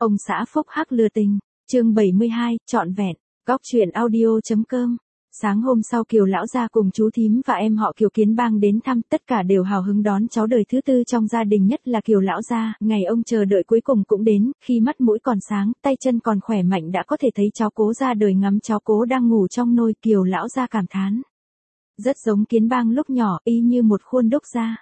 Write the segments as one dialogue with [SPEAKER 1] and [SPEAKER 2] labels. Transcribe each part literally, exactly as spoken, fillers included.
[SPEAKER 1] Ông xã phúc hắc lừa tình, chương bảy mươi hai, trọn vẹn, góc truyện audio.com. Sáng hôm sau Kiều lão gia cùng chú thím và em họ Kiều Kiến Bang đến thăm, tất cả đều hào hứng đón cháu đời thứ tư trong gia đình, nhất là Kiều lão gia, ngày ông chờ đợi cuối cùng cũng đến, khi mắt mũi còn sáng, tay chân còn khỏe mạnh đã có thể thấy cháu Cố ra đời. Ngắm cháu Cố đang ngủ trong nôi, Kiều lão gia cảm thán: rất giống Kiến Bang lúc nhỏ, y như một khuôn đúc ra.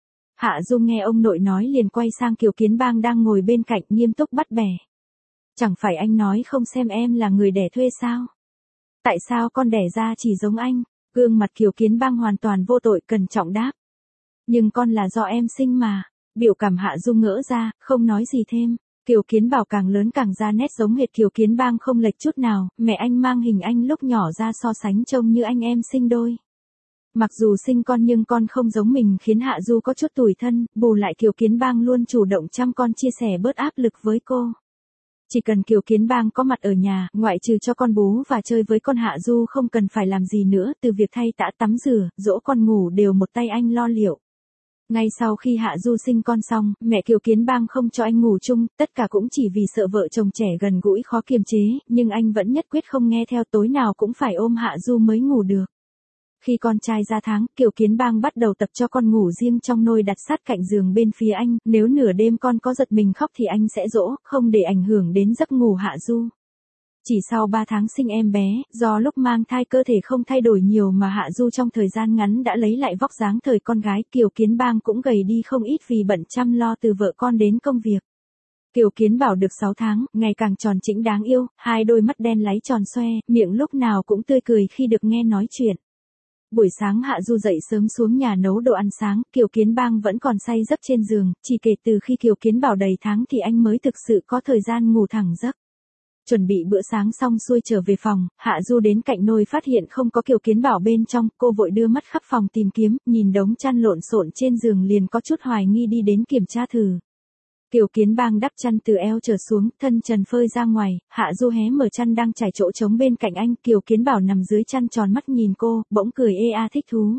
[SPEAKER 1] Hạ Dung nghe ông nội nói liền quay sang Kiều Kiến Bang đang ngồi bên cạnh, nghiêm túc bắt bẻ: chẳng phải anh nói không xem em là người đẻ thuê sao? Tại sao con đẻ ra chỉ giống anh? Gương mặt Kiều Kiến Bang hoàn toàn vô tội, cẩn trọng đáp: nhưng con là do em sinh mà. Biểu cảm Hạ Dung ngỡ ra, không nói gì thêm. Kiều Kiến Bảo càng lớn càng ra nét giống hệt Kiều Kiến Bang không lệch chút nào, mẹ anh mang hình anh lúc nhỏ ra so sánh trông như anh em sinh đôi. Mặc dù sinh con nhưng con không giống mình, khiến Hạ Du có chút tủi thân, bù lại Kiều Kiến Bang luôn chủ động chăm con, chia sẻ bớt áp lực với cô. Chỉ cần Kiều Kiến Bang có mặt ở nhà, ngoại trừ cho con bú và chơi với con, Hạ Du không cần phải làm gì nữa, từ việc thay tã, tắm rửa, dỗ con ngủ đều một tay anh lo liệu. Ngay sau khi Hạ Du sinh con xong, mẹ Kiều Kiến Bang không cho anh ngủ chung, tất cả cũng chỉ vì sợ vợ chồng trẻ gần gũi khó kiềm chế, nhưng anh vẫn nhất quyết không nghe theo, tối nào cũng phải ôm Hạ Du mới ngủ được. Khi con trai ra tháng, Kiều Kiến Bang bắt đầu tập cho con ngủ riêng trong nôi đặt sát cạnh giường bên phía anh, nếu nửa đêm con có giật mình khóc thì anh sẽ dỗ, không để ảnh hưởng đến giấc ngủ Hạ Du. Chỉ sau ba tháng sinh em bé, do lúc mang thai cơ thể không thay đổi nhiều mà Hạ Du trong thời gian ngắn đã lấy lại vóc dáng thời con gái, Kiều Kiến Bang cũng gầy đi không ít vì bận chăm lo từ vợ con đến công việc. Kiều Kiến Bảo được sáu tháng, ngày càng tròn trĩnh đáng yêu, hai đôi mắt đen láy tròn xoe, miệng lúc nào cũng tươi cười khi được nghe nói chuyện. Buổi sáng Hạ Du dậy sớm xuống nhà nấu đồ ăn sáng, Kiều Kiến Bang vẫn còn say giấc trên giường, chỉ kể từ khi Kiều Kiến Bảo đầy tháng thì anh mới thực sự có thời gian ngủ thẳng giấc. Chuẩn bị bữa sáng xong xuôi trở về phòng, Hạ Du đến cạnh nôi phát hiện không có Kiều Kiến Bảo bên trong, cô vội đưa mắt khắp phòng tìm kiếm, nhìn đống chăn lộn xộn trên giường liền có chút hoài nghi đi đến kiểm tra thử. Kiều Kiến Bang đắp chăn từ eo trở xuống, thân trần phơi ra ngoài, Hạ Du hé mở chăn đang trải chỗ trống bên cạnh anh, Kiều Kiến Bảo nằm dưới chăn tròn mắt nhìn cô, bỗng cười ê a thích thú.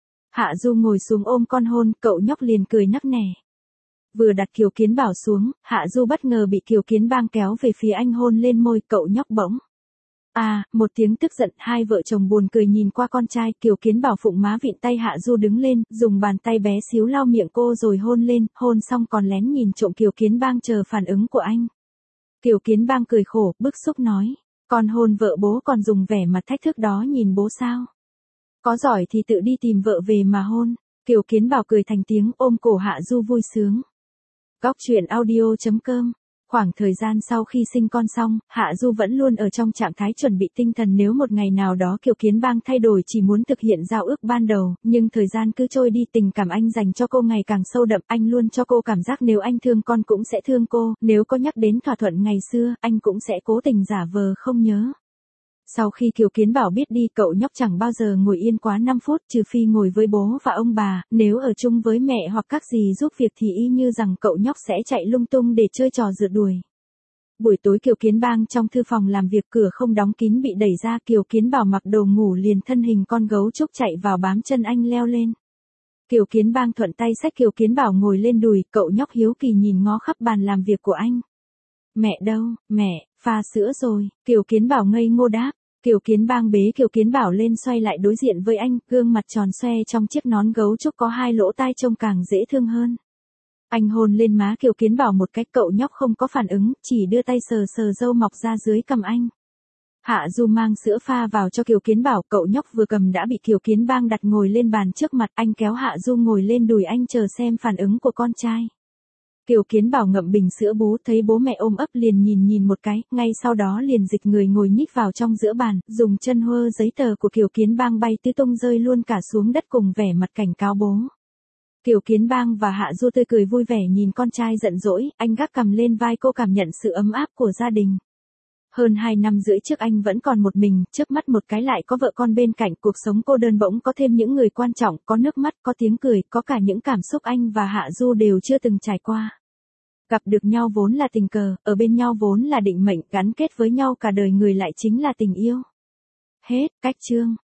[SPEAKER 1] Hạ Du ngồi xuống ôm con hôn, cậu nhóc liền cười nắc nẻ. Vừa đặt Kiều Kiến Bảo xuống, Hạ Du bất ngờ bị Kiều Kiến Bang kéo về phía anh hôn lên môi, cậu nhóc bỗng À, một tiếng tức giận, hai vợ chồng buồn cười nhìn qua con trai, Kiều Kiến Bảo phụng má vịn tay Hạ Du đứng lên, dùng bàn tay bé xíu lau miệng cô rồi hôn lên, hôn xong còn lén nhìn trộm Kiều Kiến Bang chờ phản ứng của anh. Kiều Kiến Bang cười khổ, bức xúc nói: con hôn vợ bố còn dùng vẻ mặt thách thức đó nhìn bố sao? Có giỏi thì tự đi tìm vợ về mà hôn. Kiều Kiến Bảo cười thành tiếng, ôm cổ Hạ Du vui sướng. Góc truyện audio.com. Khoảng thời gian sau khi sinh con xong, Hạ Du vẫn luôn ở trong trạng thái chuẩn bị tinh thần nếu một ngày nào đó Kiều Kiến Bang thay đổi, chỉ muốn thực hiện giao ước ban đầu, nhưng thời gian cứ trôi đi, tình cảm anh dành cho cô ngày càng sâu đậm, anh luôn cho cô cảm giác nếu anh thương con cũng sẽ thương cô, nếu có nhắc đến thỏa thuận ngày xưa, anh cũng sẽ cố tình giả vờ không nhớ. Sau khi Kiều Kiến Bảo biết đi, cậu nhóc chẳng bao giờ ngồi yên quá năm phút, trừ phi ngồi với bố và ông bà, nếu ở chung với mẹ hoặc các dì giúp việc thì y như rằng cậu nhóc sẽ chạy lung tung để chơi trò rượt đuổi. Buổi tối Kiều Kiến Bang trong thư phòng làm việc, cửa không đóng kín bị đẩy ra, Kiều Kiến Bảo mặc đồ ngủ liền thân hình con gấu trúc chạy vào bám chân anh leo lên. Kiều Kiến Bang thuận tay xách Kiều Kiến Bảo ngồi lên đùi, cậu nhóc hiếu kỳ nhìn ngó khắp bàn làm việc của anh. Mẹ đâu, mẹ, pha sữa rồi, Kiều Kiến Bảo ngây ngô đáp. Kiều Kiến Bang bế Kiều Kiến Bảo lên xoay lại đối diện với anh, gương mặt tròn xoe trong chiếc nón gấu trúc có hai lỗ tai trông càng dễ thương hơn. Anh hôn lên má Kiều Kiến Bảo một cách, cậu nhóc không có phản ứng, chỉ đưa tay sờ sờ râu mọc ra dưới cằm anh. Hạ Du mang sữa pha vào cho Kiều Kiến Bảo, cậu nhóc vừa cầm đã bị Kiều Kiến Bang đặt ngồi lên bàn trước mặt, anh kéo Hạ Du ngồi lên đùi anh chờ xem phản ứng của con trai. Kiều Kiến Bảo ngậm bình sữa bú, thấy bố mẹ ôm ấp liền nhìn nhìn một cái, ngay sau đó liền dịch người ngồi nhích vào trong giữa bàn, dùng chân hơ giấy tờ của Kiều Kiến Bang bay tứ tung rơi luôn cả xuống đất cùng vẻ mặt cảnh cáo bố. Kiều Kiến Bang và Hạ Du tươi cười vui vẻ nhìn con trai giận dỗi, anh gác cằm lên vai cô cảm nhận sự ấm áp của gia đình. Hơn hai năm rưỡi trước anh vẫn còn một mình, trước mắt một cái lại có vợ con bên cạnh, cuộc sống cô đơn bỗng có thêm những người quan trọng, có nước mắt, có tiếng cười, có cả những cảm xúc anh và Hạ Du đều chưa từng trải qua. Gặp được nhau vốn là tình cờ, ở bên nhau vốn là định mệnh, gắn kết với nhau cả đời người lại chính là tình yêu. Hết, cách chương.